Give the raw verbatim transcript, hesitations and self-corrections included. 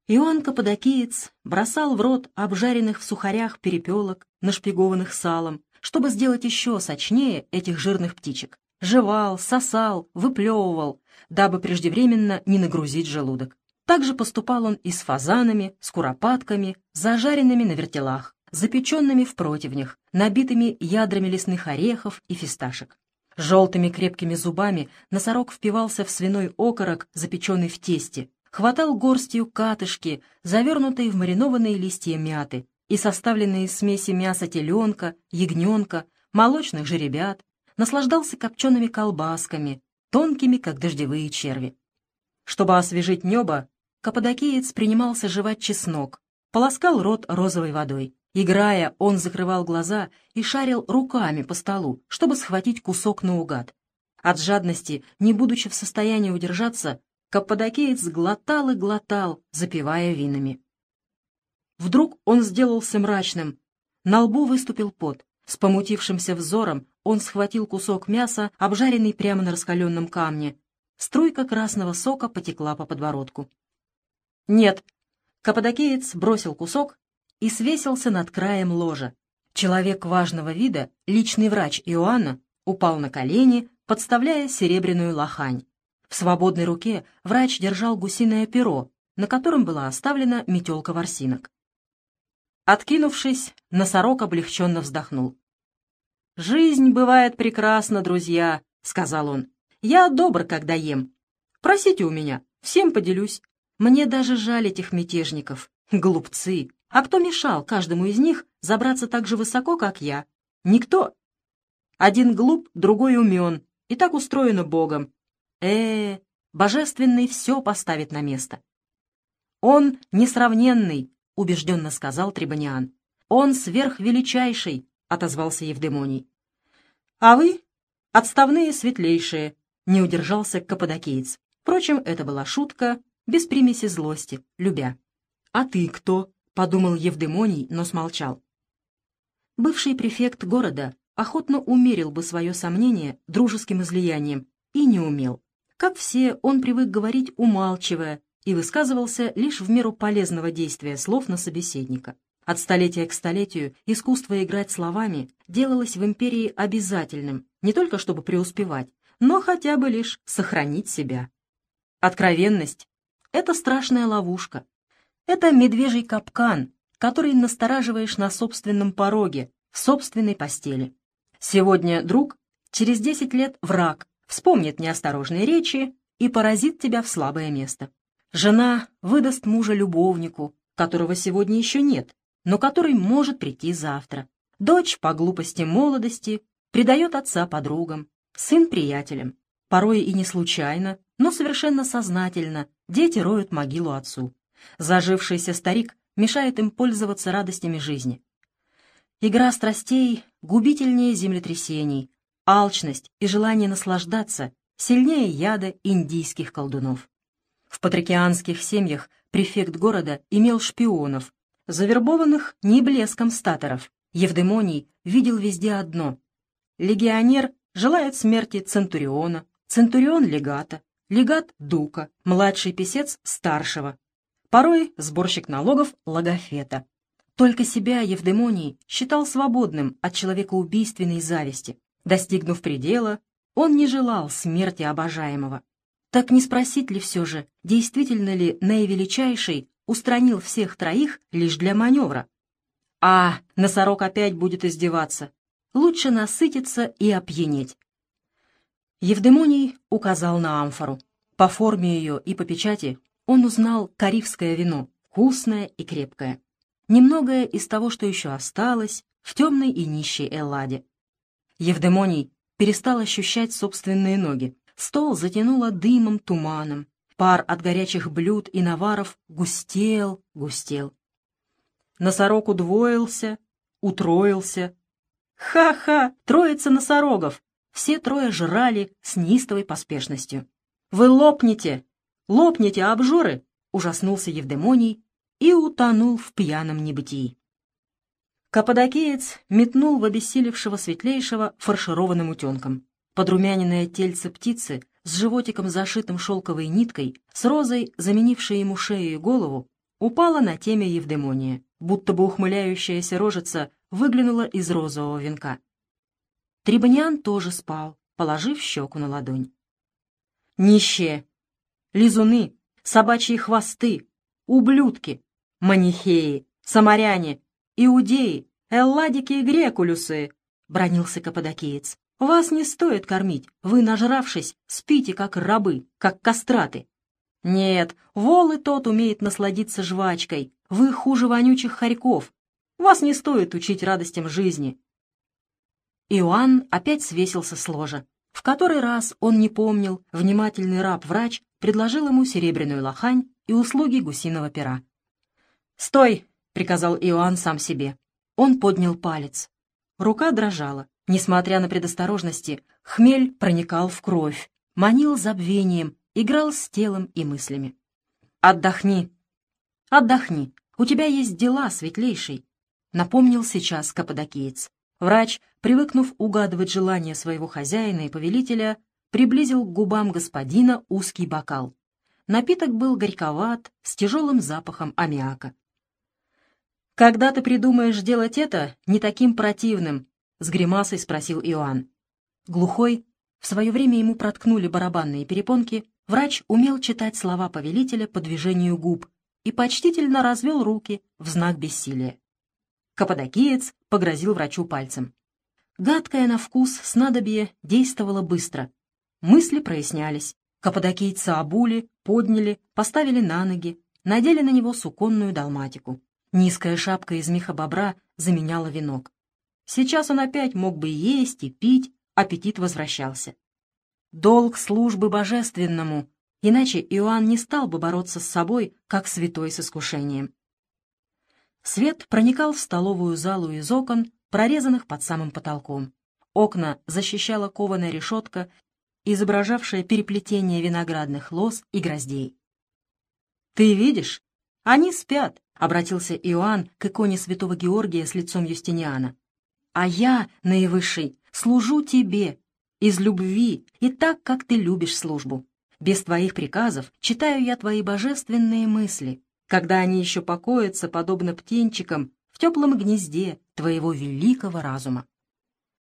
Иоанн Каппадокиец бросал в рот обжаренных в сухарях перепелок, нашпигованных салом, чтобы сделать еще сочнее этих жирных птичек. Жевал, сосал, выплевывал, дабы преждевременно не нагрузить желудок. Так же поступал он и с фазанами, с куропатками, зажаренными на вертелах, запеченными в противнях, набитыми ядрами лесных орехов и фисташек. Желтыми крепкими зубами носорог впивался в свиной окорок, запеченный в тесте, хватал горстью катышки, завернутые в маринованные листья мяты и составленные из смеси мяса теленка, ягненка, молочных жеребят, наслаждался копчеными колбасками, тонкими, как дождевые черви. Чтобы освежить небо, Каппадокиец принимался жевать чеснок, полоскал рот розовой водой. Играя, он закрывал глаза и шарил руками по столу, чтобы схватить кусок наугад. От жадности, не будучи в состоянии удержаться, Каппадокиец глотал и глотал, запивая винами. Вдруг он сделался мрачным. На лбу выступил пот. С помутившимся взором он схватил кусок мяса, обжаренный прямо на раскаленном камне. Струйка красного сока потекла по подбородку. «Нет!» Каппадокиец бросил кусок и свесился над краем ложа. Человек важного вида, личный врач Иоанна, упал на колени, подставляя серебряную лохань. В свободной руке врач держал гусиное перо, на котором была оставлена метелка ворсинок. Откинувшись, носорог облегченно вздохнул. «Жизнь бывает прекрасна, друзья», — сказал он. «Я добр, когда ем. Просите у меня, всем поделюсь. Мне даже жаль этих мятежников. Глупцы. А кто мешал каждому из них забраться так же высоко, как я? Никто. Один глуп, другой умен, и так устроено Богом. Э, божественный все поставит на место». «Он несравненный», — убежденно сказал Трибониан. «Он сверхвеличайший», — отозвался Евдемоний. «А вы отставные светлейшие», — не удержался Каппадокиец. Впрочем, это была шутка, без примеси злости, любя. «А ты кто?» — подумал Евдемоний, но смолчал. Бывший префект города охотно умерил бы свое сомнение дружеским излиянием, и не умел. Как все, он привык говорить, умалчивая, и высказывался лишь в меру полезного действия слов на собеседника. От столетия к столетию искусство играть словами делалось в империи обязательным, не только чтобы преуспевать, но хотя бы лишь сохранить себя. Откровенность — это страшная ловушка. Это медвежий капкан, который настораживаешь на собственном пороге, в собственной постели. Сегодня друг, через десять лет враг, вспомнит неосторожные речи и поразит тебя в слабое место. Жена выдаст мужа любовнику, которого сегодня еще нет, но который может прийти завтра. Дочь по глупости молодости предает отца подругам, сын приятелям. Порой и не случайно, но совершенно сознательно дети роют могилу отцу. Зажившийся старик мешает им пользоваться радостями жизни. Игра страстей губительнее землетрясений, алчность и желание наслаждаться сильнее яда индийских колдунов. В патрикианских семьях префект города имел шпионов, завербованных не блеском статоров. Евдемоний видел везде одно. Легионер желает смерти центуриона, центурион — легата, легат — дука, младший писец — старшего, порой сборщик налогов — логофета. Только себя Евдемоний считал свободным от человекоубийственной зависти. Достигнув предела, он не желал смерти обожаемого. Так не спросить ли все же, действительно ли наивеличайший устранил всех троих лишь для маневра? А, носорог опять будет издеваться. Лучше насытиться и опьянеть. Евдемоний указал на амфору. По форме ее и по печати он узнал карифское вино, вкусное и крепкое. Немногое из того, что еще осталось в темной и нищей Элладе. Евдемоний перестал ощущать собственные ноги. Стол затянуло дымом, туманом. Пар от горячих блюд и наваров густел, густел. Носорог удвоился, утроился. Ха-ха! Троица носорогов! Все трое жрали с неистовой поспешностью. «Вы лопнете! Лопнете, обжоры!» — ужаснулся Евдемоний и утонул в пьяном небытии. Каппадокиец метнул в обессилевшего светлейшего фаршированным утенком. Подрумяненное тельце птицы с животиком, зашитым шелковой ниткой, с розой, заменившей ему шею и голову, упала на темя Евдемония, будто бы ухмыляющаяся рожица выглянула из розового венка. Трибониан тоже спал, положив щеку на ладонь. Нищие, лизуны, собачьи хвосты, ублюдки, манихеи, самаряне, иудеи, элладики и грекулюсы, — бранился каппадокиец. Вас не стоит кормить, вы, нажравшись, спите, как рабы, как кастраты. Нет, вол и тот умеет насладиться жвачкой, вы хуже вонючих хорьков, вас не стоит учить радостям жизни. Иоанн опять свесился с ложа. В который раз он не помнил, внимательный раб-врач предложил ему серебряную лохань и услуги гусиного пера. «Стой!» — приказал Иоанн сам себе. Он поднял палец. Рука дрожала. Несмотря на предосторожности, хмель проникал в кровь, манил забвением, играл с телом и мыслями. «Отдохни! Отдохни! У тебя есть дела, светлейший!» — напомнил сейчас каппадокиец. Врач, привыкнув угадывать желания своего хозяина и повелителя, приблизил к губам господина узкий бокал. Напиток был горьковат, с тяжелым запахом аммиака. «Когда ты придумаешь делать это не таким противным?» — с гримасой спросил Иоанн. Глухой, в свое время ему проткнули барабанные перепонки, врач умел читать слова повелителя по движению губ и почтительно развел руки в знак бессилия. Каппадокиец погрозил врачу пальцем. Гадкое на вкус снадобье действовало быстро. Мысли прояснялись. Каппадокийца обули, подняли, поставили на ноги, надели на него суконную далматику. Низкая шапка из меха бобра заменяла венок. Сейчас он опять мог бы есть и пить, аппетит возвращался. Долг службы божественному, иначе Иоанн не стал бы бороться с собой, как святой с искушением. Свет проникал в столовую залу из окон, прорезанных под самым потолком. Окна защищала кованая решетка, изображавшая переплетение виноградных лоз и гроздей. «Ты видишь? Они спят», — обратился Иоанн к иконе святого Георгия с лицом Юстиниана. «А я, наивысший, служу тебе, из любви и так, как ты любишь службу. Без твоих приказов читаю я твои божественные мысли, когда они еще покоятся, подобно птенчикам, в теплом гнезде твоего великого разума».